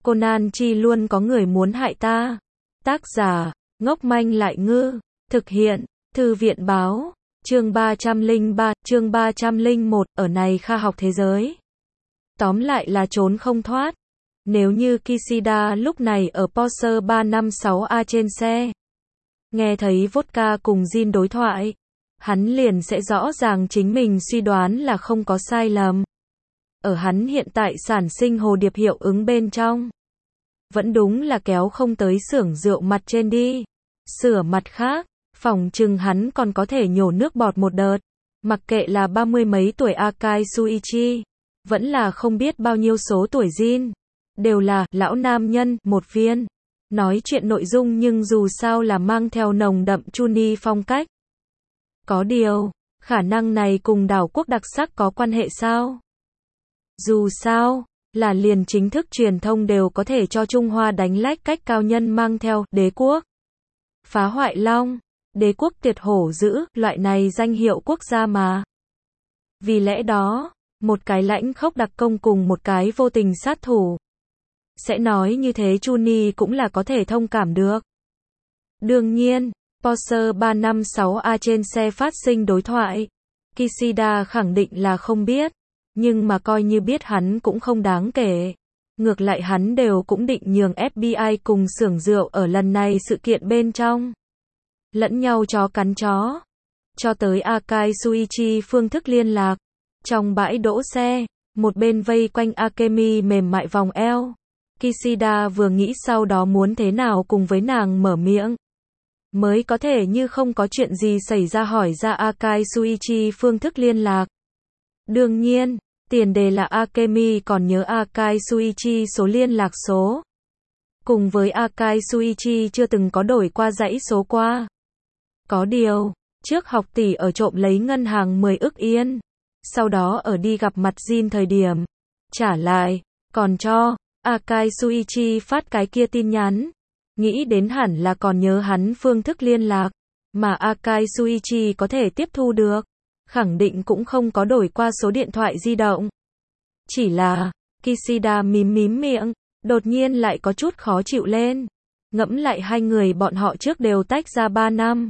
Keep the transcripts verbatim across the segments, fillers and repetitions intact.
Conan chi luôn có người muốn hại ta. Tác giả, ngốc manh lại ngư. Thực hiện, Thư viện báo. Chương ba trăm lẻ ba, chương ba trăm lẻ một, ở này kha học thế giới. Tóm lại là trốn không thoát. Nếu như Kishida lúc này ở Porsche ba năm sáu A trên xe, nghe thấy Vodka cùng Jin đối thoại, hắn liền sẽ rõ ràng chính mình suy đoán là không có sai lầm. Ở hắn hiện tại sản sinh hồ điệp hiệu ứng bên trong, vẫn đúng là kéo không tới xưởng rượu mặt trên đi. Sửa mặt khác, phỏng chừng hắn còn có thể nhổ nước bọt một đợt. Mặc kệ là ba mươi mấy tuổi Akai Shuichi, vẫn là không biết bao nhiêu số tuổi Jin, đều là lão nam nhân, một viên. Nói chuyện nội dung nhưng dù sao là mang theo nồng đậm Chuni phong cách. Có điều, khả năng này cùng đảo quốc đặc sắc có quan hệ sao? Dù sao, là liền chính thức truyền thông đều có thể cho Trung Hoa đánh lách cách cao nhân mang theo đế quốc, phá hoại long, đế quốc tiệt hổ dữ, loại này danh hiệu quốc gia mà. Vì lẽ đó, một cái lãnh khốc đặc công cùng một cái vô tình sát thủ, sẽ nói như thế Chuni cũng là có thể thông cảm được. Đương nhiên, Porsche ba năm sáu A trên xe phát sinh đối thoại, Kishida khẳng định là không biết, nhưng mà coi như biết hắn cũng không đáng kể. Ngược lại hắn đều cũng định nhường ép bê i cùng xưởng rượu ở lần này sự kiện bên trong lẫn nhau chó cắn chó. Cho tới Akai Shuichi phương thức liên lạc. Trong bãi đỗ xe, một bên vây quanh Akemi mềm mại vòng eo. Kishida vừa nghĩ sau đó muốn thế nào cùng với nàng mở miệng, mới có thể như không có chuyện gì xảy ra hỏi ra Akai Shuichi phương thức liên lạc. Đương nhiên, tiền đề là Akemi còn nhớ Akai Shuichi số liên lạc số. Cùng với Akai Shuichi chưa từng có đổi qua dãy số qua. Có điều, trước học tỷ ở trộm lấy ngân hàng mười ức yên. Sau đó ở đi gặp mặt Jin thời điểm, trả lại, còn cho Akai Shuichi phát cái kia tin nhắn. Nghĩ đến hẳn là còn nhớ hắn phương thức liên lạc, mà Akai Shuichi có thể tiếp thu được. Khẳng định cũng không có đổi qua số điện thoại di động. Chỉ là, Kishida mím mím miệng, đột nhiên lại có chút khó chịu lên. Ngẫm lại hai người bọn họ trước đều tách ra ba năm.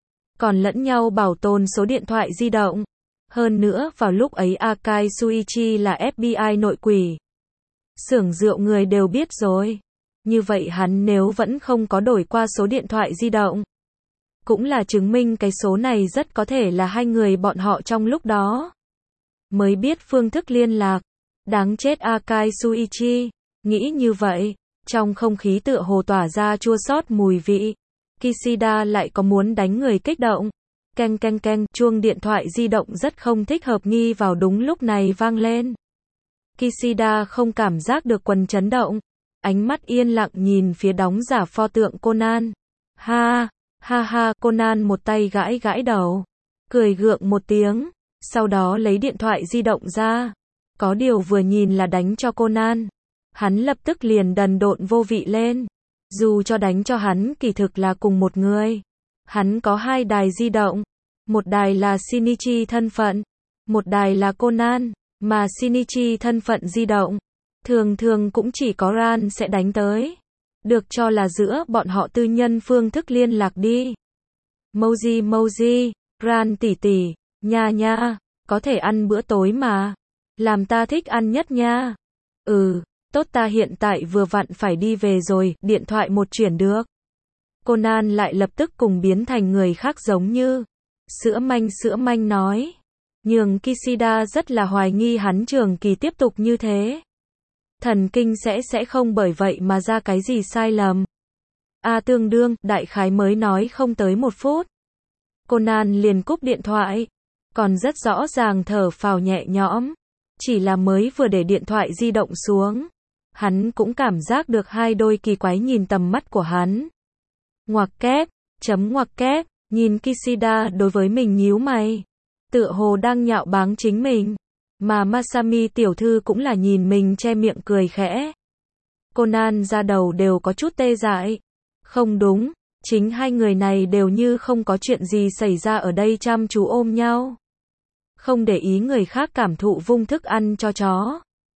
Còn lẫn nhau bảo tồn số điện thoại di động. Hơn nữa vào lúc ấy Akai Shuichi là ép bê i nội quỷ. Xưởng rượu người đều biết rồi. Như vậy hắn nếu vẫn không có đổi qua số điện thoại di động, cũng là chứng minh cái số này rất có thể là hai người bọn họ trong lúc đó mới biết phương thức liên lạc. Đáng chết Akai Shuichi. Nghĩ như vậy, trong không khí tựa hồ tỏa ra chua xót mùi vị. Kishida lại có muốn đánh người kích động. Keng keng keng, chuông điện thoại di động rất không thích hợp nghi vào đúng lúc này vang lên. Kishida không cảm giác được quần chấn động. Ánh mắt yên lặng nhìn phía đóng giả pho tượng Conan. Ha, ha ha, Conan một tay gãi gãi đầu. Cười gượng một tiếng. Sau đó lấy điện thoại di động ra. Có điều vừa nhìn là đánh cho Conan. Hắn lập tức liền đần độn vô vị lên. Dù cho đánh cho hắn kỳ thực là cùng một người. Hắn có hai đài di động. Một đài là Shinichi thân phận. Một đài là Conan. Mà Shinichi thân phận di động, thường thường cũng chỉ có Ran sẽ đánh tới. Được cho là giữa bọn họ tư nhân phương thức liên lạc đi. Moji Moji, Ran tỷ tỷ, nha nha, có thể ăn bữa tối mà. Làm ta thích ăn nhất nha. Ừ, tốt ta hiện tại vừa vặn phải đi về rồi, điện thoại một chuyển được. Conan lại lập tức cùng biến thành người khác giống như sữa manh sữa manh nói. Nhường Kishida rất là hoài nghi hắn trường kỳ tiếp tục như thế. Thần kinh sẽ sẽ không bởi vậy mà ra cái gì sai lầm. A à, tương đương, đại khái mới nói không tới một phút. Conan liền cúp điện thoại. Còn rất rõ ràng thở phào nhẹ nhõm. Chỉ là mới vừa để điện thoại di động xuống. Hắn cũng cảm giác được hai đôi kỳ quái nhìn tầm mắt của hắn. Ngoặc kép, chấm ngoặc kép, nhìn Kishida đối với mình nhíu mày. Tựa hồ đang nhạo báng chính mình. Mà Masami tiểu thư cũng là nhìn mình che miệng cười khẽ. Conan ra đầu đều có chút tê dại. Không đúng, chính hai người này đều như không có chuyện gì xảy ra ở đây chăm chú ôm nhau. Không để ý người khác cảm thụ vung thức ăn cho chó.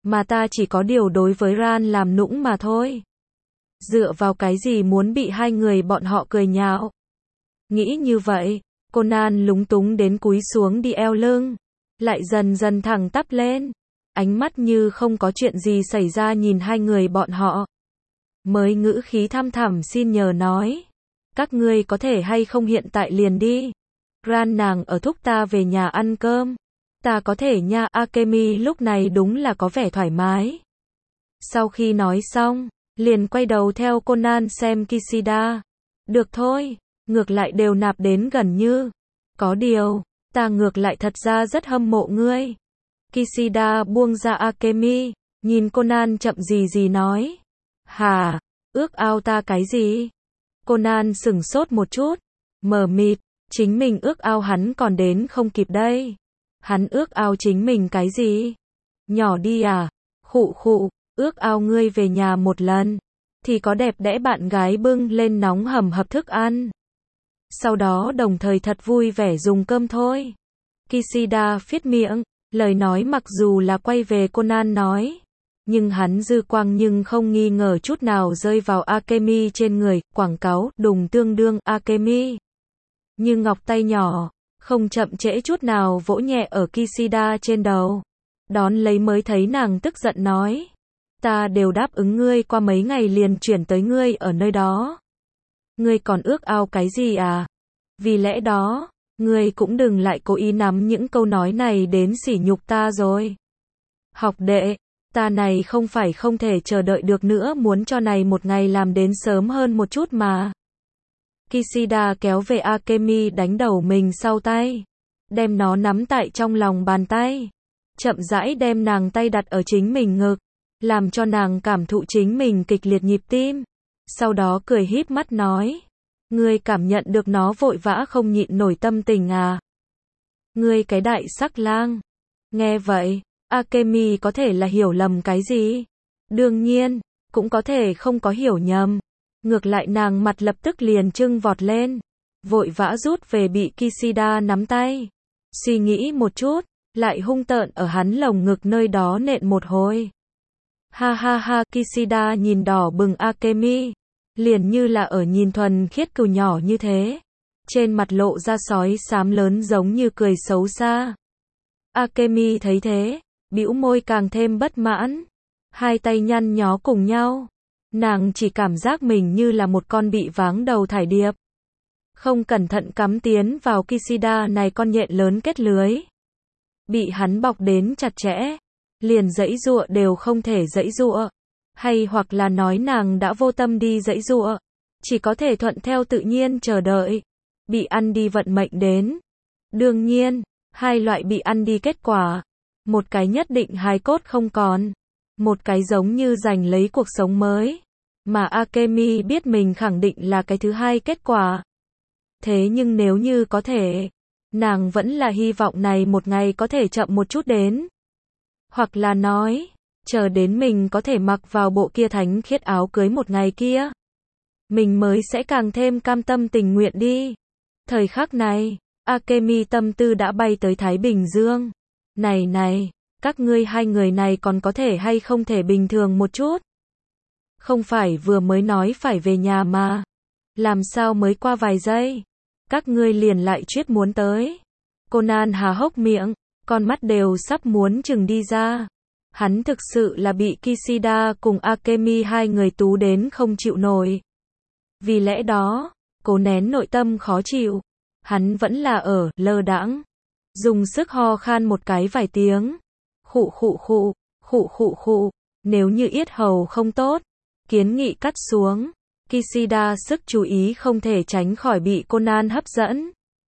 Mà ta chỉ có điều đối với Ran làm nũng mà thôi. Dựa vào cái gì muốn bị hai người bọn họ cười nhạo? Nghĩ như vậy, Conan lúng túng đến cúi xuống đi eo lưng, lại dần dần thẳng tắp lên, ánh mắt như không có chuyện gì xảy ra nhìn hai người bọn họ. Mới ngữ khí thăm thẳm xin nhờ nói, các ngươi có thể hay không hiện tại liền đi. Ran nàng ở thúc ta về nhà ăn cơm. Ta có thể nha. Akemi lúc này đúng là có vẻ thoải mái. Sau khi nói xong, liền quay đầu theo Conan xem Kishida. Được thôi, ngược lại đều nạp đến gần như. Có điều, ta ngược lại thật ra rất hâm mộ ngươi. Kishida buông ra Akemi, nhìn Conan chậm gì gì nói. Hả, ước ao ta cái gì? Conan sửng sốt một chút, mờ mịt, chính mình ước ao hắn còn đến không kịp đây. Hắn ước ao chính mình cái gì? Nhỏ đi à? Khụ khụ, ước ao ngươi về nhà một lần, thì có đẹp đẽ bạn gái bưng lên nóng hầm hập thức ăn. Sau đó đồng thời thật vui vẻ dùng cơm thôi. Kishida phiết miệng, lời nói mặc dù là quay về Conan nói, nhưng hắn dư quang nhưng không nghi ngờ chút nào rơi vào Akemi trên người, quảng cáo, đùng tương đương, Akemi. Như ngọc tay nhỏ, không chậm trễ chút nào vỗ nhẹ ở Kishida trên đầu. Đón lấy mới thấy nàng tức giận nói. Ta đều đáp ứng ngươi qua mấy ngày liền chuyển tới ngươi ở nơi đó. Ngươi còn ước ao cái gì à? Vì lẽ đó, ngươi cũng đừng lại cố ý nắm những câu nói này đến sỉ nhục ta rồi. Học đệ, ta này không phải không thể chờ đợi được nữa, muốn cho này một ngày làm đến sớm hơn một chút mà. Kishida kéo về Akemi đánh đầu mình sau tay, đem nó nắm tại trong lòng bàn tay, chậm rãi đem nàng tay đặt ở chính mình ngực, làm cho nàng cảm thụ chính mình kịch liệt nhịp tim. Sau đó cười híp mắt nói, ngươi cảm nhận được nó vội vã không nhịn nổi tâm tình à? Ngươi cái đại sắc lang. Nghe vậy, Akemi có thể là hiểu lầm cái gì? Đương nhiên, cũng có thể không có hiểu nhầm. Ngược lại nàng mặt lập tức liền trưng vọt lên, vội vã rút về bị Kishida nắm tay. Suy nghĩ một chút, lại hung tợn ở hắn lồng ngực nơi đó nện một hồi. Ha ha ha, Kishida nhìn đỏ bừng Akemi, liền như là ở nhìn thuần khiết cừu nhỏ như thế. Trên mặt lộ ra sói xám lớn giống như cười xấu xa. Akemi thấy thế, bĩu môi càng thêm bất mãn. Hai tay nhăn nhó cùng nhau. Nàng chỉ cảm giác mình như là một con bị váng đầu thải điệp. Không cẩn thận cắm tiến vào Kishida này con nhện lớn kết lưới. Bị hắn bọc đến chặt chẽ. Liền giãy giụa đều không thể giãy giụa. Hay hoặc là nói nàng đã vô tâm đi giãy giụa. Chỉ có thể thuận theo tự nhiên chờ đợi. Bị ăn đi vận mệnh đến. Đương nhiên, hai loại bị ăn đi kết quả. Một cái nhất định hài cốt không còn. Một cái giống như giành lấy cuộc sống mới. Mà Akemi biết mình khẳng định là cái thứ hai kết quả. Thế nhưng nếu như có thể, nàng vẫn là hy vọng này một ngày có thể chậm một chút đến. Hoặc là nói, chờ đến mình có thể mặc vào bộ kia thánh khiết áo cưới một ngày kia. Mình mới sẽ càng thêm cam tâm tình nguyện đi. Thời khắc này, Akemi tâm tư đã bay tới Thái Bình Dương. Này này, các ngươi hai người này còn có thể hay không thể bình thường một chút? Không phải vừa mới nói phải về nhà mà. Làm sao mới qua vài giây? Các ngươi liền lại chuyết muốn tới. Conan há hốc miệng, con mắt đều sắp muốn chừng đi ra. Hắn thực sự là bị Kishida cùng Akemi hai người tú đến không chịu nổi. Vì lẽ đó, cố nén nội tâm khó chịu. Hắn vẫn là ở, lơ đãng. Dùng sức ho khan một cái vài tiếng. Khụ khụ khụ, khụ khụ khụ. Nếu như yết hầu không tốt, kiến nghị cắt xuống. Kishida sức chú ý không thể tránh khỏi bị Conan hấp dẫn.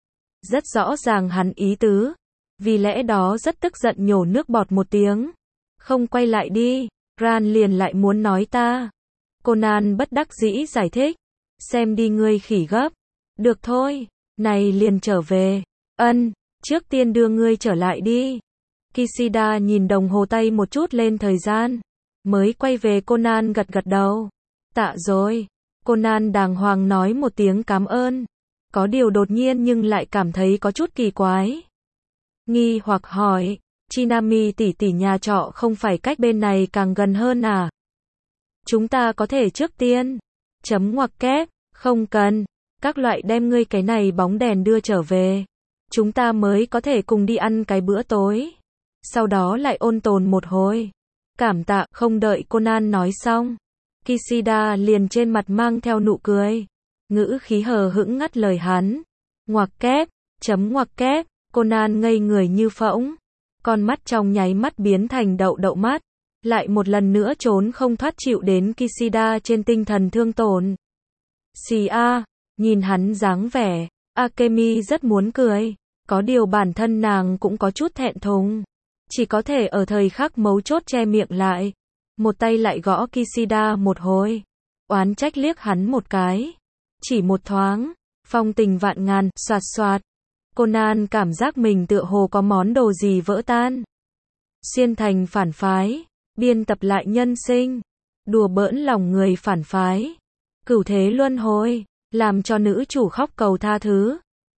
Rất rõ ràng hắn ý tứ. Vì lẽ đó rất tức giận nhổ nước bọt một tiếng. Không quay lại đi, Ran liền lại muốn nói ta. Conan bất đắc dĩ giải thích. Xem đi ngươi khỉ gấp. Được thôi, này liền trở về. Ân, trước tiên đưa ngươi trở lại đi. Kishida nhìn đồng hồ tay một chút lên thời gian. Mới quay về Conan gật gật đầu. Tạ rồi. Conan đàng hoàng nói một tiếng cảm ơn. Có điều đột nhiên nhưng lại cảm thấy có chút kỳ quái. Nghi hoặc hỏi. Chinami tỷ tỷ, nhà trọ không phải cách bên này càng gần hơn à? Chúng ta có thể trước tiên. Chấm ngoặc kép, không cần. Các loại, đem ngươi cái này bóng đèn đưa trở về. Chúng ta mới có thể cùng đi ăn cái bữa tối. Sau đó lại ôn tồn một hồi. Cảm tạ. Không đợi Conan nói xong, Kishida liền trên mặt mang theo nụ cười, ngữ khí hờ hững ngắt lời hắn. Ngoặc kép, chấm ngoặc kép. Conan ngây người như phỗng, con mắt trong nháy mắt biến thành đậu đậu mắt, lại một lần nữa trốn không thoát chịu đến Kishida trên tinh thần thương tổn. Xì a, nhìn hắn dáng vẻ, Akemi rất muốn cười, có điều bản thân nàng cũng có chút thẹn thùng, chỉ có thể ở thời khắc mấu chốt che miệng lại, một tay lại gõ Kishida một hồi, oán trách liếc hắn một cái, chỉ một thoáng, phong tình vạn ngàn, xoạt xoạt. Conan cảm giác mình tựa hồ có món đồ gì vỡ tan. Xuyên thành phản phái, biên tập lại nhân sinh, đùa bỡn lòng người phản phái, cửu thế luân hồi, làm cho nữ chủ khóc cầu tha thứ.